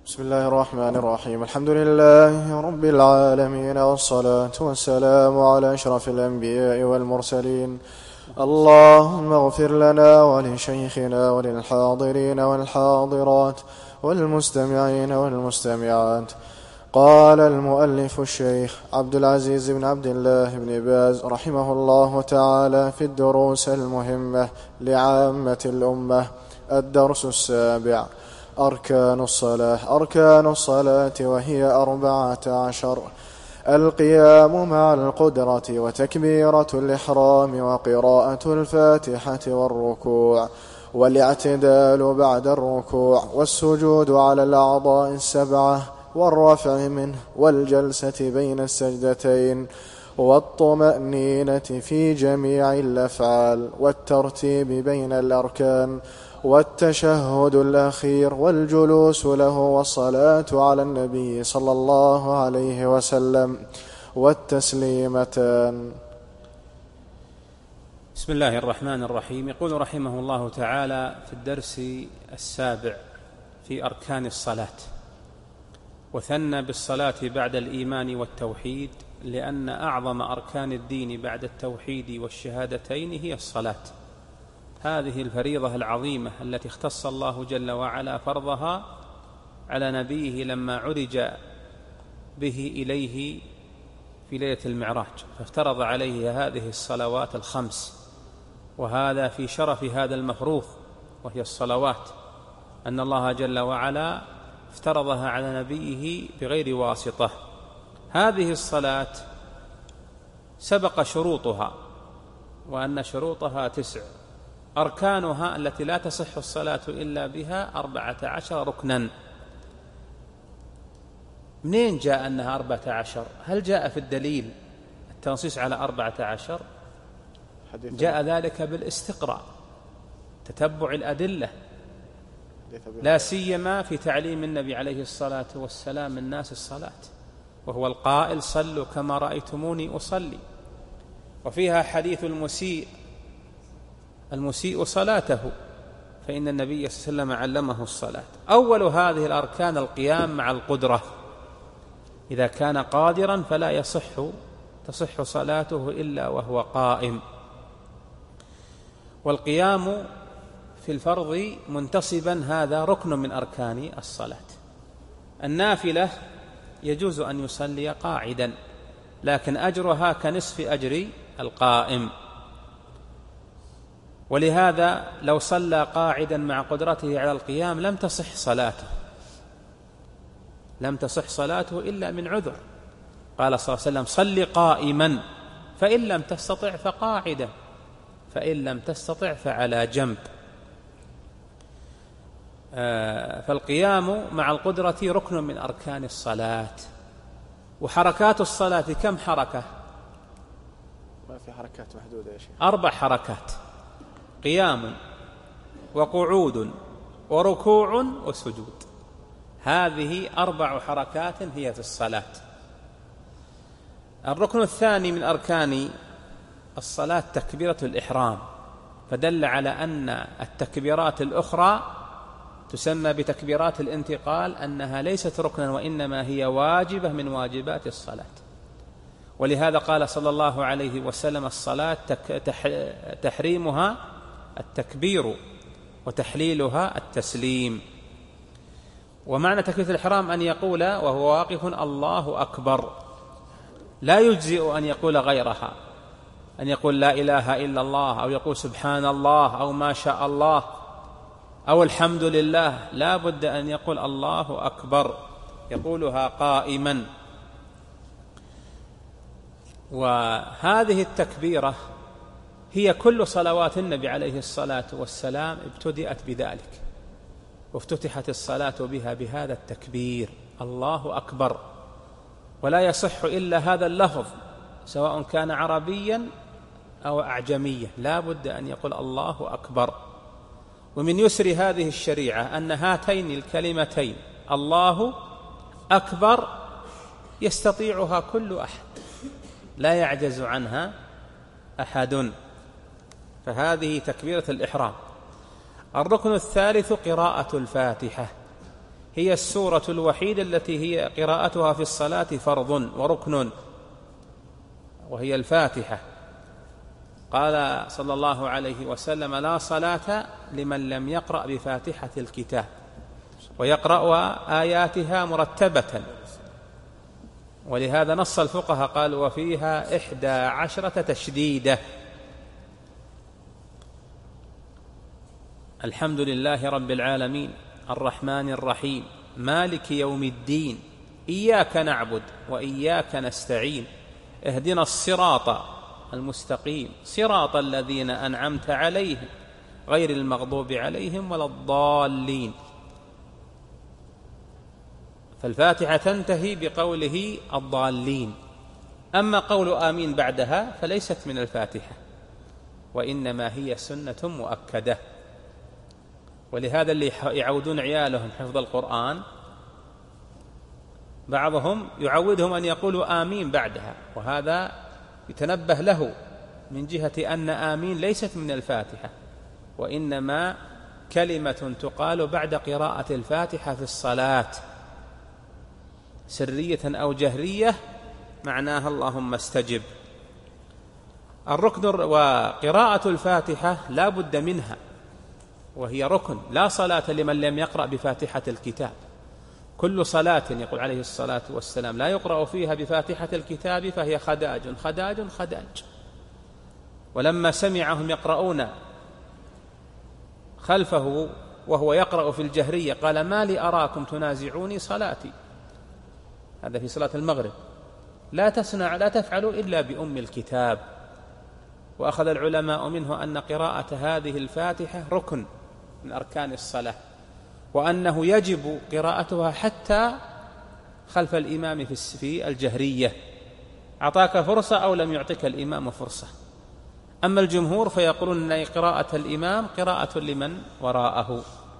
بسم الله الرحمن الرحيم. الحمد لله رب العالمين، والصلاة والسلام على أشرف الأنبياء والمرسلين. اللهم اغفر لنا ولشيخنا وللحاضرين والحاضرات والمستمعين والمستمعات. قال المؤلف الشيخ عبد العزيز بن عبد الله بن باز رحمه الله تعالى في الدروس المهمة لعامة الأمة: الدرس السابع: أركان الصلاة، وهي 14: القيام مع القدرة، وتكبيرة الإحرام، وقراءة الفاتحة، والركوع، والاعتدال بعد الركوع، والسجود على الأعضاء السبعة، والرفع منه، والجلسة بين السجدتين، والطمأنينة في جميع الأفعال، والترتيب بين الأركان، والتشهد الأخير، والجلوس له، والصلاة على النبي صلى الله عليه وسلم، والتسليمتان. بسم الله الرحمن الرحيم. يقول رحمه الله تعالى في الدرس السابع في أركان الصلاة: وثنى بالصلاة بعد الإيمان والتوحيد، لأن أعظم أركان الدين بعد التوحيد والشهادتين هي الصلاة. هذه الفريضة العظيمة التي اختص الله جل وعلا فرضها على نبيه لما عرج به إليه في ليلة المعراج، فافترض عليه هذه الصلوات الخمس. وهذا في شرف هذا المفروض وهي الصلوات، أن الله جل وعلا افترضها على نبيه بغير واسطة. هذه الصلاة سبق شروطها، وأن شروطها 9. أركانها التي لا تصح الصلاة إلا بها 14 ركنا. منين جاء أنها 14؟ هل جاء في الدليل التنصيص على 14؟ جاء ذلك بالاستقراء، تتبع الأدلة، لا سيما في تعليم النبي عليه الصلاة والسلام الناس الصلاة، وهو القائل: صلوا كما رأيتموني أصلي. وفيها حديث المسيء صلاته، فإن النبي صلى الله عليه وسلم علمه الصلاة. أول هذه الأركان القيام مع القدرة، إذا كان قادرا فلا تصح صلاته إلا وهو قائم. والقيام في الفرض منتصبا هذا ركن من أركان الصلاة. النافلة يجوز أن يصلي قاعدا، لكن أجرها كنصف أجر القائم. ولهذا لو صلى قاعدا مع قدرته على القيام لم تصح صلاته إلا من عذر. قال صلى الله عليه وسلم: صل قائما، فإن لم تستطع فقاعدا، فإن لم تستطع فعلى جنب. فالقيام مع القدرة ركن من أركان الصلاة. وحركات الصلاة كم حركة؟ ما في حركات محدودة يا شيخ. 4 حركات: قيام، وقعود، وركوع، وسجود. هذه 4 حركات هي في الصلاة. الركن الثاني من أركان الصلاة تكبيرة الإحرام، فدل على أن التكبيرات الأخرى تسمى بتكبيرات الانتقال، أنها ليست ركنا وإنما هي واجبة من واجبات الصلاة. ولهذا قال صلى الله عليه وسلم: الصلاة تحريمها التكبير، وتحليلها التسليم. ومعنى تكبيرة الإحرام أن يقول وهو واقف: الله أكبر. لا يجزئ أن يقول غيرها، أن يقول لا إله إلا الله، أو يقول سبحان الله، أو ما شاء الله، أو الحمد لله. لا بد أن يقول الله أكبر، يقولها قائما. وهذه التكبيرة هي كل صلوات النبي عليه الصلاة والسلام ابتدأت بذلك، وافتتحت الصلاة بها بهذا التكبير: الله أكبر. ولا يصح إلا هذا اللفظ، سواء كان عربيا أو أعجميا، لا بد أن يقول الله أكبر. ومن يسر هذه الشريعة أن هاتين الكلمتين الله أكبر يستطيعها كل أحد، لا يعجز عنها أحد. فهذه تكبيرة الإحرام. الركن الثالث قراءة الفاتحة، هي السورة الوحيدة التي هي قراءتها في الصلاة فرض وركن، وهي الفاتحة. قال صلى الله عليه وسلم: لا صلاة لمن لم يقرأ بفاتحة الكتاب، ويقرأ آياتها مرتبة. ولهذا نص الفقهاء قالوا: وفيها 11 تشديدة. الحمد لله رب العالمين الرحمن الرحيم مالك يوم الدين إياك نعبد وإياك نستعين اهدنا الصراط المستقيم صراط الذين أنعمت عليهم غير المغضوب عليهم ولا الضالين. فالفاتحة تنتهي بقوله الضالين. أما قول آمين بعدها فليست من الفاتحة، وإنما هي سنة مؤكدة. ولهذا اللي يعودون عيالهم حفظ القرآن بعضهم يعودهم أن يقولوا آمين بعدها، وهذا يتنبه له من جهة أن آمين ليست من الفاتحة، وإنما كلمة تقال بعد قراءة الفاتحة في الصلاة سرية أو جهرية، معناها اللهم استجب. الركن وقراءة الفاتحة لا بد منها، وهي ركن. لا صلاة لمن لم يقرأ بفاتحة الكتاب. كل صلاة يقول عليه الصلاة والسلام لا يقرأ فيها بفاتحة الكتاب فهي خداج خداج خداج. ولما سمعهم يقرؤون خلفه وهو يقرأ في الجهرية قال: ما لي أراكم تنازعوني صلاتي. هذا في صلاة المغرب. لا تفعلوا إلا بأم الكتاب. وأخذ العلماء منه أن قراءة هذه الفاتحة ركن من أركان الصلاة، وأنه يجب قراءتها حتى خلف الإمام في الجهرية، أعطاك فرصة أو لم يعطك الإمام فرصة. أما الجمهور فيقولون أن قراءة الإمام قراءة لمن وراءه،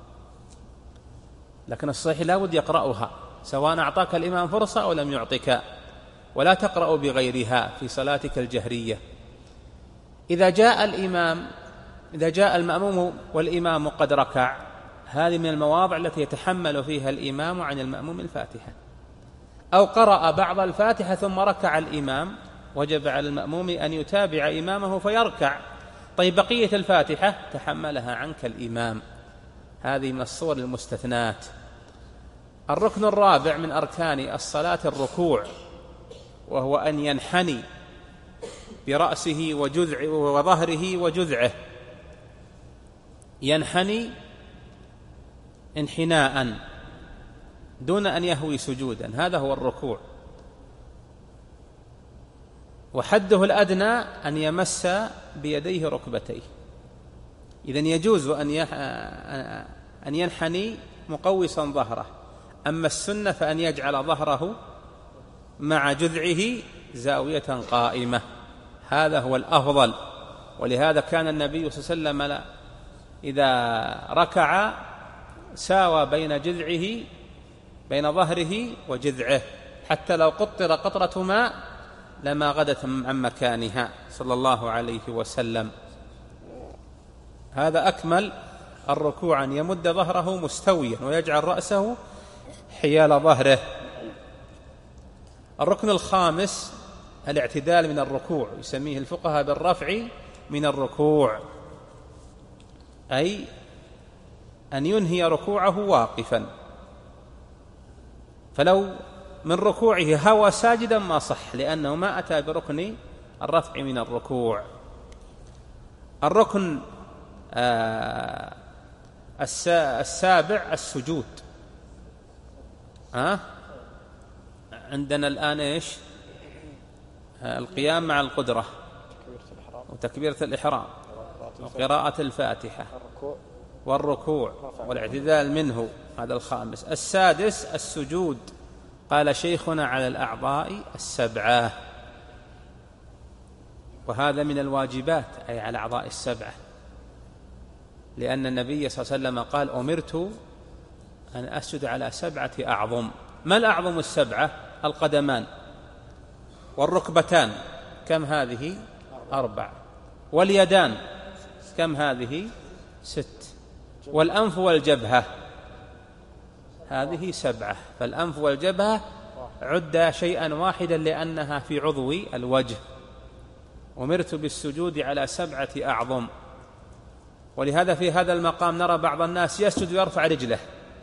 لكن الصحيح لا بد يقرأها سواء أعطاك الإمام فرصة أو لم يعطك، ولا تقرأ بغيرها في صلاتك الجهرية. إذا جاء المأموم والإمام قد ركع، هذه من المواضع التي يتحمل فيها الإمام عن المأموم الفاتحة. أو قرأ بعض الفاتحة ثم ركع الإمام، وجب على المأموم أن يتابع إمامه فيركع. طيب بقية الفاتحة تحملها عنك الإمام. هذه من الصور المستثنات. الركن الرابع من أركان الصلاة الركوع، وهو أن ينحني برأسه وظهره وجذعه. ينحني انحناء دون أن يهوي سجودا، هذا هو الركوع. وحده الأدنى أن يمس بيديه ركبتيه. إذن يجوز أن ينحني مقوسا ظهره. أما السنة فأن يجعل ظهره مع جذعه زاوية قائمة، هذا هو الأفضل. ولهذا كان النبي صلى الله عليه وسلم إذا ركع ساوى بين ظهره وجذعه، حتى لو قطر قطرة ماء لما غدت عن مكانها صلى الله عليه وسلم. هذا أكمل الركوع، أن يمد ظهره مستويا ويجعل رأسه حيال ظهره. الركن الخامس الاعتدال من الركوع، يسميه الفقهاء بالرفع من الركوع، أي أن ينهي ركوعه واقفا، فلو من ركوعه هوى ساجدا ما صح، لأنه ما أتى بركن الرفع من الركوع. الركن السابع السجود. عندنا الآن إيش؟ القيام مع القدرة، وتكبيرة الإحرام، وقراءة الفاتحة، والركوع والاعتدال منه، هذا الخامس. السادس السجود. قال شيخنا على الأعضاء السبعة، وهذا من الواجبات، أي على الأعضاء السبعة، لأن النبي صلى الله عليه وسلم قال: أمرت أن أسجد على 7 أعظم. ما الأعظم السبعة؟ القدمان والركبتان، كم هذه؟ 4. واليدان كم هذه؟ 6. والأنف والجبهة هذه 7. فالأنف والجبهة عد شيئا واحدا لأنها في عضو الوجه. أمرت بالسجود على 7 أعظم. ولهذا في هذا المقام نرى بعض الناس يسجد ويرفع رجله،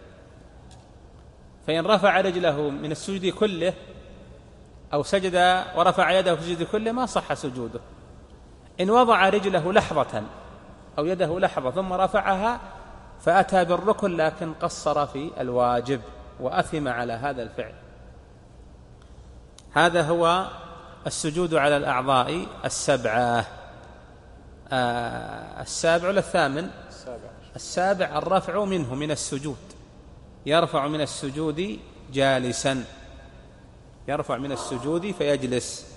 فإن رفع رجله من السجود كله أو سجد ورفع يده في السجود كله ما صح سجوده. إن وضع رجله لحظة أو يده لحظة ثم رفعها فأتى بالركن لكن قصر في الواجب وأثم على هذا الفعل. هذا هو السجود على الأعضاء 7. 7 ولا 8؟ 7 الرفع منه من السجود، يرفع من السجود جالسا، يرفع من السجود فيجلس.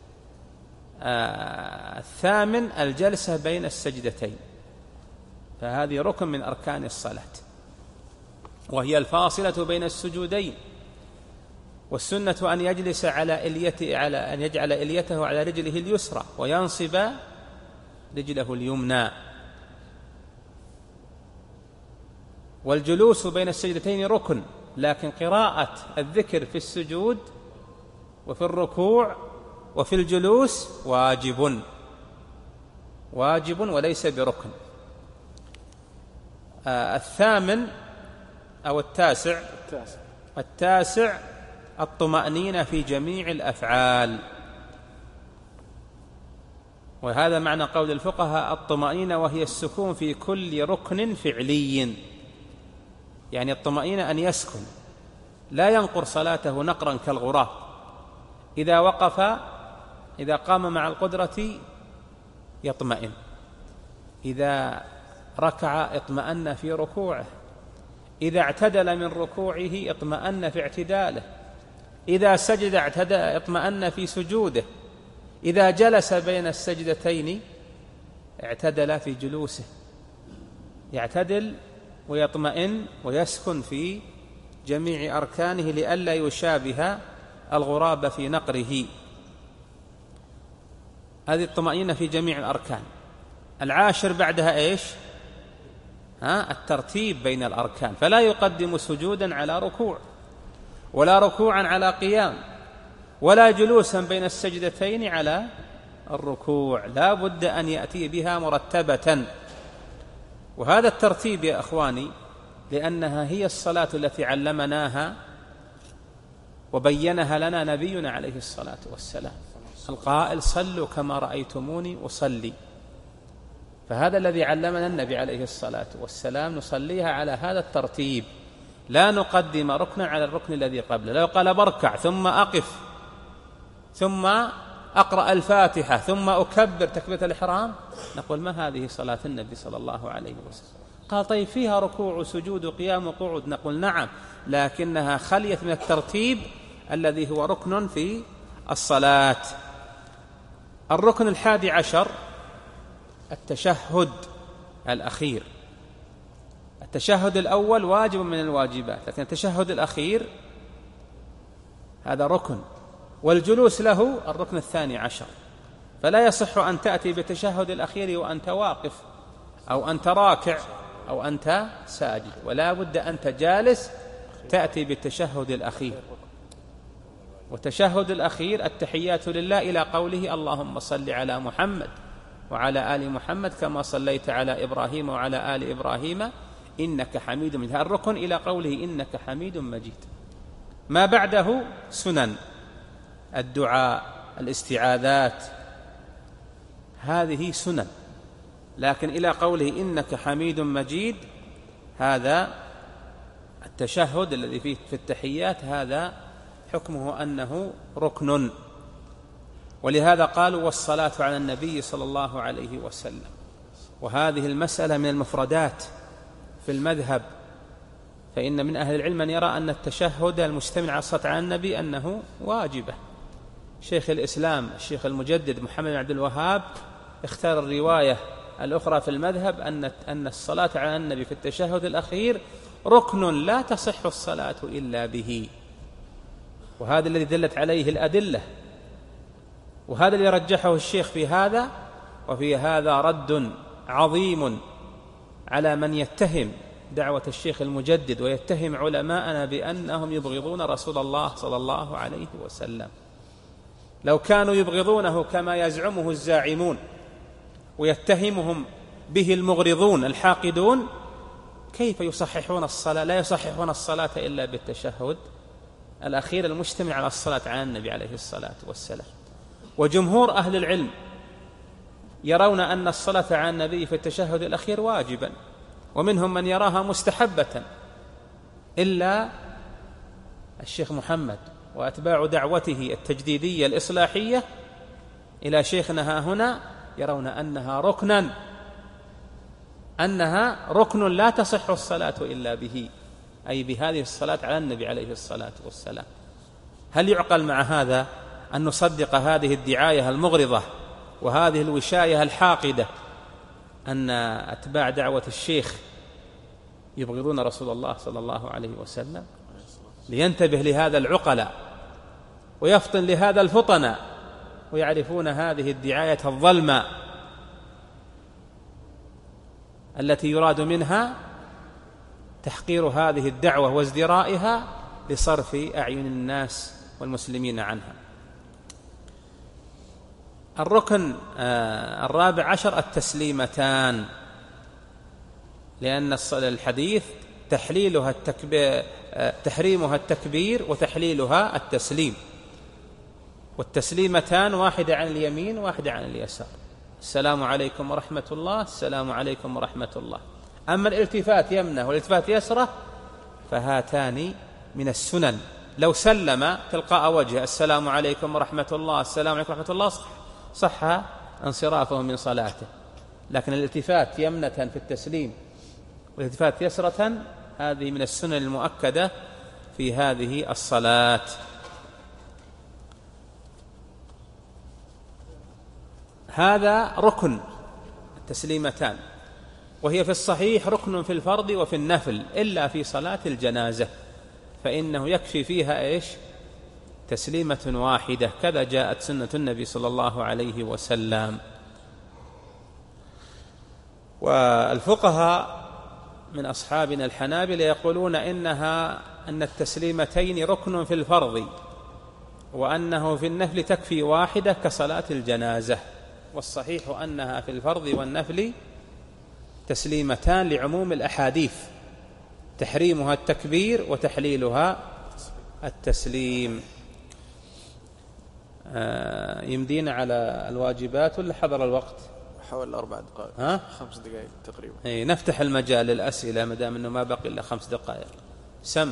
8 الجلسة بين السجدتين، فهذه ركن من أركان الصلاة، وهي الفاصلة بين السجودين. والسنة أن يجلس أن يجعل إليته على رجله اليسرى وينصب رجله اليمنى. والجلوس بين السجدتين ركن، لكن قراءة الذكر في السجود وفي الركوع وفي الجلوس واجب وليس بركن. 8 أو 9 الطمأنينة في جميع الأفعال. وهذا معنى قول الفقهاء الطمأنينة وهي السكون في كل ركن فعلي، يعني الطمأنينة أن يسكن لا ينقر صلاته نقرا كالغراب. إذا وقف، إذا قام مع القدرة يطمئن، إذا ركع اطمأن في ركوعه، إذا اعتدل من ركوعه اطمأن في اعتداله، إذا سجد اطمأن في سجوده، إذا جلس بين السجدتين اعتدل في جلوسه، يعتدل ويطمئن ويسكن في جميع أركانه لئلا يشابه الغراب في نقره. هذه الطمأنينة في جميع الأركان. 10 بعدها إيش؟ الترتيب بين الأركان، فلا يقدم سجودا على ركوع، ولا ركوعا على قيام، ولا جلوسا بين السجدتين على الركوع، لا بد أن يأتي بها مرتبة. وهذا الترتيب يا أخواني لأنها هي الصلاة التي علمناها وبينها لنا نبينا عليه الصلاة والسلام، القائل صلوا كما رأيتموني أصلي. فهذا الذي علمنا النبي عليه الصلاة والسلام، نصليها على هذا الترتيب، لا نقدم ركنا على الركن الذي قبله. لو قال بركع ثم أقف ثم أقرأ الفاتحة ثم أكبر تكبيرة الإحرام، نقول ما هذه صلاة النبي صلى الله عليه وسلم. قال طيب فيها ركوع وسجود وقيام وقعود، نقول نعم، لكنها خليت من الترتيب الذي هو ركن في الصلاة. الركن 11 التشهد الأخير. التشهد الأول واجب من الواجبات، لكن التشهد الأخير هذا ركن، والجلوس له الركن 12. فلا يصح أن تأتي بالتشهد الأخير وأنت واقف أو أنت راكع أو أنت ساجد، ولا بد أنت جالس تأتي بالتشهد الأخير. والتشهد الأخير التحيات لله إلى قوله اللهم صل على محمد وعلى آل محمد كما صليت على إبراهيم وعلى آل إبراهيم إنك حميد مجيد، الركن إلى قوله إنك حميد مجيد. ما بعده سنن، الدعاء، الاستعاذات، هذه سنن، لكن إلى قوله إنك حميد مجيد هذا التشهد الذي فيه في التحيات هذا حكمه أنه ركن. ولهذا قالوا والصلاة على النبي صلى الله عليه وسلم. وهذه المسألة من المفردات في المذهب، فإن من أهل العلم من يرى أن التشهد المشتمل على الصلاة على النبي أنه واجبة. شيخ الإسلام الشيخ المجدد محمد بن عبد الوهاب اختار الرواية الأخرى في المذهب أن الصلاة على النبي في التشهد الأخير ركن لا تصح الصلاة إلا به، وهذا الذي دلت عليه الأدلة، وهذا اللي رجحه الشيخ في هذا. وفي هذا رد عظيم على من يتهم دعوة الشيخ المجدد ويتهم علماءنا بأنهم يبغضون رسول الله صلى الله عليه وسلم. لو كانوا يبغضونه كما يزعمه الزاعمون ويتهمهم به المغرضون الحاقدون، كيف يصححون الصلاة؟ لا يصححون الصلاة إلا بالتشهد الأخير المجتمع على الصلاة على النبي عليه الصلاة والسلام. وجمهور أهل العلم يرون أن الصلاة على النبي في التشهد الأخير واجبا، ومنهم من يراها مستحبة، إلا الشيخ محمد وأتباع دعوته التجديدية الإصلاحية إلى شيخنا هنا يرون أنها ركن لا تصح الصلاة إلا به، أي بهذه الصلاة على النبي عليه الصلاة والسلام. هل يعقل مع هذا أن نصدق هذه الدعاية المغرضة وهذه الوشاية الحاقدة أن أتباع دعوة الشيخ يبغضون رسول الله صلى الله عليه وسلم؟ لينتبه لهذا العقلاء ويفطن لهذا الفطناء ويعرفون هذه الدعاية الظلمة التي يراد منها تحقير هذه الدعوة وازدرائها لصرف أعين الناس والمسلمين عنها. الركن الرابع عشر التسليمتان، لأن الحديث تحريمها التكبير وتحليلها التسليم، والتسليمتان واحدة عن اليمين واحدة عن اليسار، السلام عليكم ورحمة الله، السلام عليكم ورحمة الله. أما الالتفات يمنه والالتفات يسره فهاتان من السنن، لو سلم تلقاء وجه السلام عليكم ورحمة الله، السلام عليكم ورحمة الله، صح انصرافه من صلاته. لكن الالتفات يمنة في التسليم والالتفات يسرة هذه من السنن المؤكدة في هذه الصلاة. هذا ركن التسليمتان، وهي في الصحيح ركن في الفرض وفي النفل إلا في صلاة الجنازة، فإنه يكفي فيها تسليمة واحدة، كذا جاءت سنة النبي صلى الله عليه وسلم. والفقهاء من أصحابنا الحنابلة يقولون أن التسليمتين ركن في الفرض، وأنه في النفل تكفي واحدة كصلاة الجنازة، والصحيح أنها في الفرض والنفل تسليمتان لعموم الأحاديث، تحريمها التكبير وتحليلها التسليم. يمدينا على الواجبات ولا حضر الوقت؟ حوالي 4 دقائق 5 دقائق تقريبا. نفتح المجال للأسئلة ما دام أنه ما بقي إلا 5 دقائق. سم.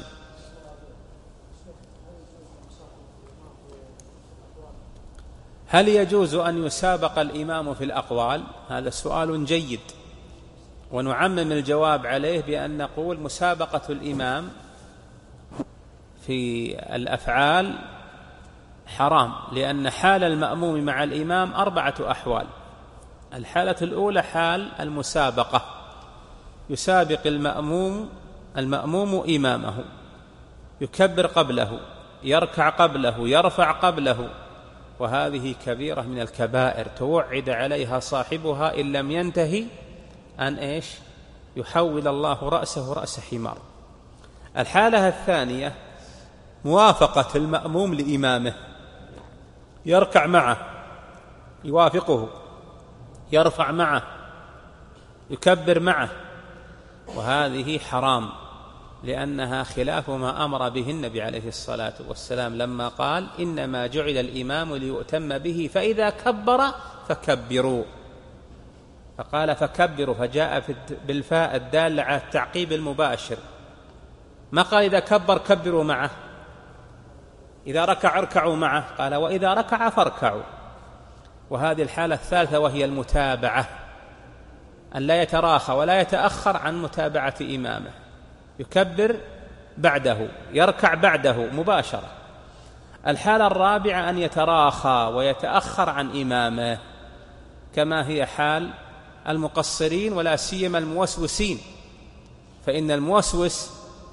هل يجوز أن يسابق الإمام في الأقوال؟ هذا سؤال جيد، ونعمم الجواب عليه بأن نقول مسابقة الإمام في الأفعال حرام، لأن حال المأموم مع الإمام 4 أحوال. الحالة الأولى حال المسابقة، يسابق المأموم إمامه، يكبر قبله، يركع قبله، يرفع قبله، وهذه كبيرة من الكبائر توعد عليها صاحبها إن لم ينتهي أن يحول الله رأسه رأس حمار. الحالة الثانية موافقة المأموم لإمامه، يركع معه، يوافقه، يرفع معه، يكبر معه، وهذه حرام، لأنها خلاف ما أمر به النبي عليه الصلاة والسلام لما قال إنما جعل الإمام ليؤتم به فإذا كبر فكبروا، فقال فكبروا، فجاء بالفاء الدالة على التعقيب المباشر، ما قال إذا كبر كبروا معه، إذا ركع اركعوا معه، قال وإذا ركع فاركعوا. وهذه الحالة الثالثة وهي المتابعة، أن لا يتراخى ولا يتأخر عن متابعة إمامه، يكبر بعده، يركع بعده مباشرة. الحالة الرابعة أن يتراخى ويتأخر عن إمامه، كما هي حال المقصرين ولا سيما الموسوسين، فإن الموسوس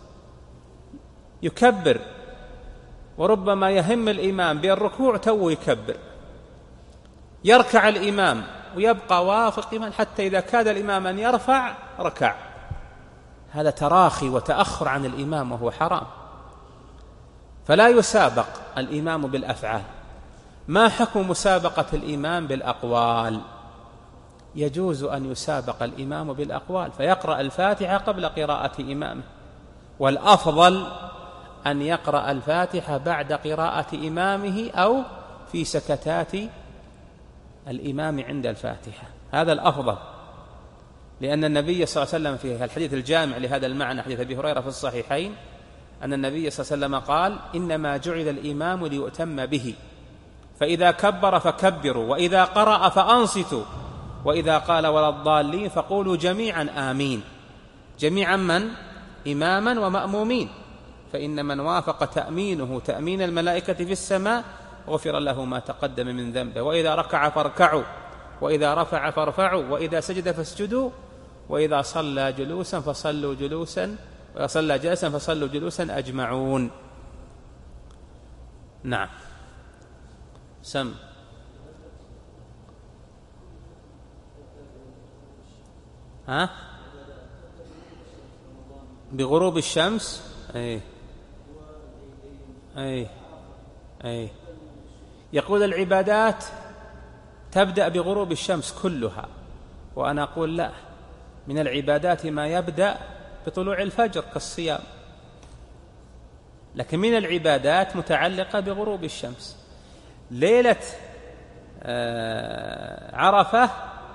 يكبر وربما يهم الإمام بالركوع تو يكبر، يركع الإمام ويبقى وافق حتى إذا كاد الإمام أن يرفع ركع، هذا تراخي وتأخر عن الإمام وهو حرام. فلا يسابق الإمام بالأفعال. ما حكم مسابقة الإمام بالأقوال؟ يجوز أن يسابق الإمام بالأقوال، فيقرأ الفاتحة قبل قراءة إمامه، والأفضل أن يقرأ الفاتحة بعد قراءة إمامه أو في سكتات الإمام عند الفاتحة، هذا الأفضل، لأن النبي صلى الله عليه وسلم في الحديث الجامع لهذا المعنى، حديث أبي هريرة في الصحيحين، أن النبي صلى الله عليه وسلم قال: إنما جعل الإمام ليؤتم به، فإذا كبر فكبروا، وإذا قرأ فأنصتوا، وإذا قال ولا الضالين فقولوا جميعا آمين. جميعا من؟ إماما ومأمومين، فإن من وافق تأمينه تأمين الملائكة في السماء غفر له ما تقدم من ذنبه. وإذا ركع فاركعوا، وإذا رفع فارفعوا، وإذا سجد فاسجدوا، وإذا صلى جلوسا فصلوا جلوسا، وإذا صلى جالسا فصلوا جلوسا أجمعون. نعم. سم. ها؟ بغروب الشمس. أي يقول العبادات تبدأ بغروب الشمس كلها، وأنا أقول لا، من العبادات ما يبدأ بطلوع الفجر كالصيام، لكن من العبادات متعلقة بغروب الشمس. ليلة عرفة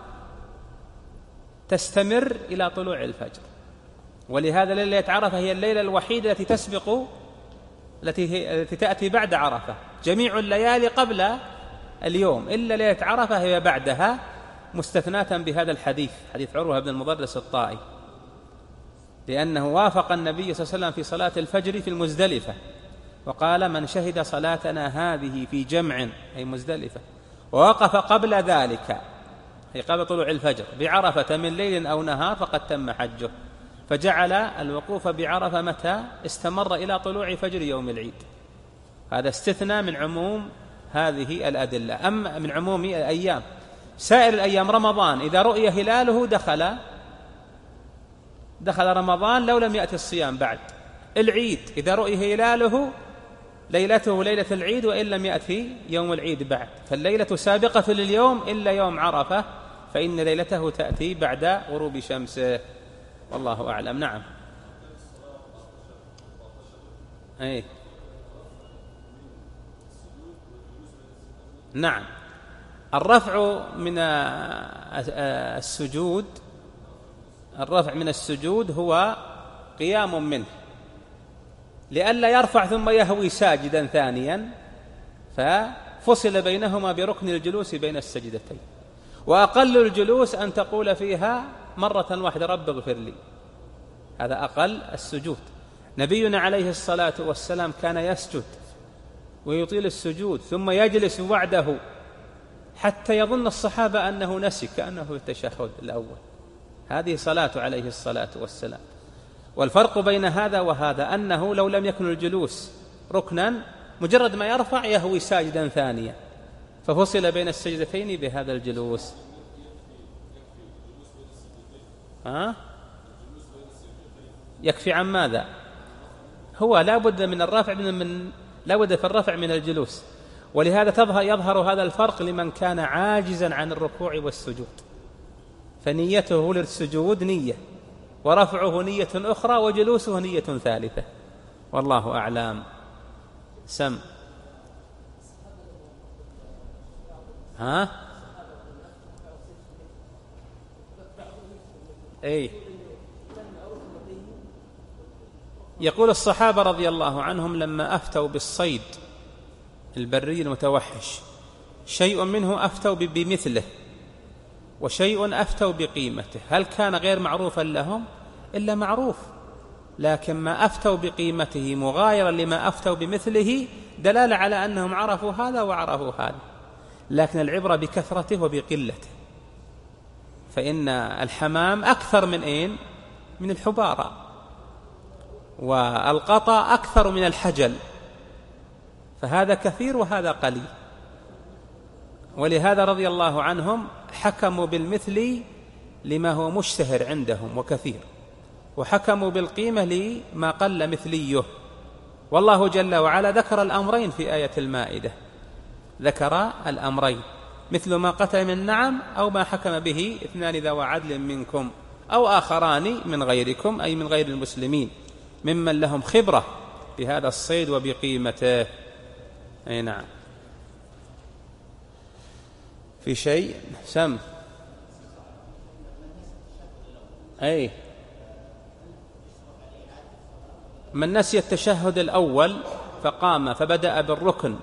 تستمر إلى طلوع الفجر، ولهذا ليلة عرفة هي الليلة الوحيدة التي تسبق التي تأتي بعد عرفة. جميع الليالي قبل اليوم إلا ليلة عرفة هي بعدها، مستثناة بهذا الحديث، حديث عروة بن المضرس الطائي، لأنه وافق النبي صلى الله عليه وسلم في صلاة الفجر في المزدلفة، وقال: من شهد صلاتنا هذه في جمع، أي مزدلفة، ووقف قبل ذلك، أي قبل طلوع الفجر، بعرفة من ليل أو نهار فقد تم حجه. فجعل الوقوف بعرفة متى؟ استمر إلى طلوع فجر يوم العيد. هذا استثناء من عموم هذه الأدلة. أما من عموم الأيام سائر الأيام، رمضان إذا رؤي هلاله دخل رمضان لو لم يأتي الصيام بعد. العيد إذا رؤي هلاله ليلته ليلة العيد وإن لم يأتي يوم العيد بعد، فالليلة سابقة لليوم إلا يوم عرفة، فإن ليلته تأتي بعد غروب شمسه، والله أعلم. نعم. نعم. الرفع من السجود هو قيام منه، لئلا يرفع ثم يهوي ساجدا ثانيا، ففصل بينهما بركن الجلوس بين السجدتين. وأقل الجلوس أن تقول فيها مرة واحدة: رب اغفر لي، هذا أقل السجود. نبينا عليه الصلاة والسلام كان يسجد ويطيل السجود ثم يجلس وعده حتى يظن الصحابة أنه نسي، كأنه في التشهد الأول. هذه صلاة عليه الصلاة والسلام. والفرق بين هذا وهذا أنه لو لم يكن الجلوس ركنا، مجرد ما يرفع يهوي ساجدا ثانيا، ففصل بين السجدتين بهذا الجلوس. يكفي عن ماذا؟ هو لا بد من الرفع لا بد في الرفع من الجلوس، ولهذا يظهر هذا الفرق لمن كان عاجزا عن الركوع والسجود، فنيته للسجود نية، ورفعه نية أخرى، وجلوسه نية ثالثة، والله أعلم. سم. يقول الصحابة رضي الله عنهم لما أفتوا بالصيد البري المتوحش، شيء منه أفتوا بمثله وشيء أفتوا بقيمته. هل كان غير معروفا لهم؟ إلا معروف، لكن ما أفتوا بقيمته مغايرا لما أفتوا بمثله دلالة على أنهم عرفوا هذا وعرفوا هذا، لكن العبرة بكثرته وبقلته. فإن الحمام أكثر من الحبارة، والقطا أكثر من الحجل، فهذا كثير وهذا قليل. ولهذا رضي الله عنهم حكموا بالمثل لما هو مشتهر عندهم وكثير، وحكموا بالقيمة لما قل مثليه. والله جل وعلا ذكر الأمرين في آية المائدة، ذكر الأمرين مثل ما قتل من نعم أو ما حكم به 2 ذوى عدل منكم أو آخران من غيركم، أي من غير المسلمين ممن لهم خبرة بهذا الصيد وبقيمته. أي نعم. في شيء سم أي من نسي التشهد الأول فقام فبدأ بالركن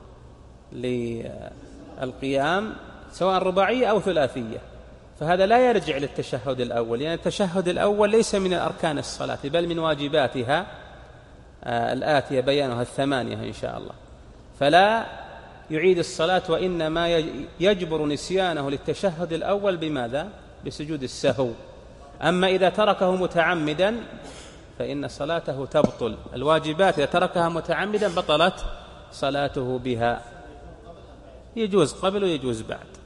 للقيام سواء رباعية أو ثلاثية، فهذا لا يرجع للتشهد الأول، لأن يعني التشهد الأول ليس من أركان الصلاة بل من واجباتها الآتية بيانها 8 إن شاء الله، فلا يعيد الصلاة، وإنما يجبر نسيانه للتشهد الأول بماذا؟ بسجود السهو. أما إذا تركه متعمدا فإن صلاته تبطل. الواجبات إذا تركها متعمدا بطلت صلاته بها، يجوز قبل ويجوز بعد.